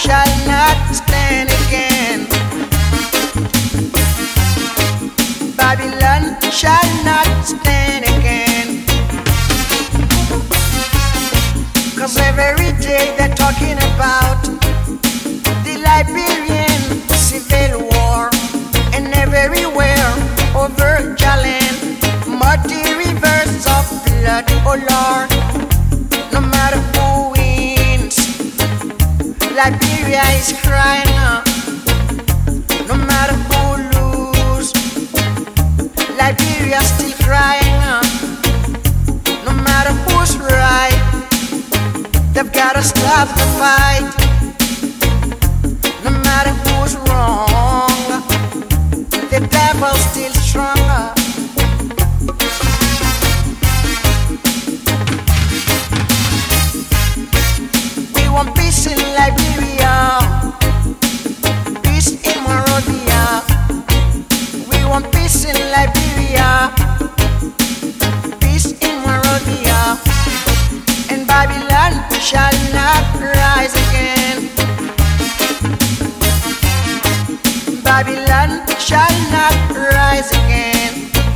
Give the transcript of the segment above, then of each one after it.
shall not stand again. Babylon shall not stand again. 'Cause every day they're talking about the Liberian Civil War, and everywhere over Jalen, muddy rivers of blood, oh Lord. No matter who wins, Liberia is crying out. No matter who loses, Liberia still crying out. No matter who's right, they've gotta stop the fight. No matter who's wrong, the devil's still stronger. We want peace in Liberia, peace in Monrovia. We want peace in Liberia, peace in Monrovia. And Babylon shall not rise again. Babylon shall not rise again.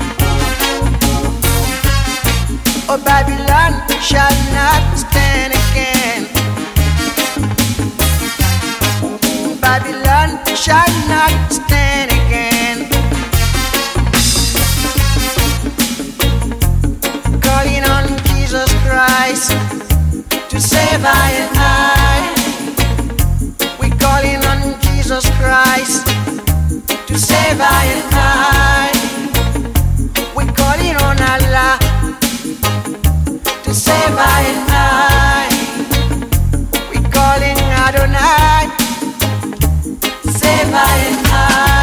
Oh, Babylon shall not stand again. Babylon shall not stand again. Calling on Jesus Christ to save I and I. We're calling on Jesus Christ to save I and I. We're calling on Allah to save I and I. We're calling Adonai, save I and I.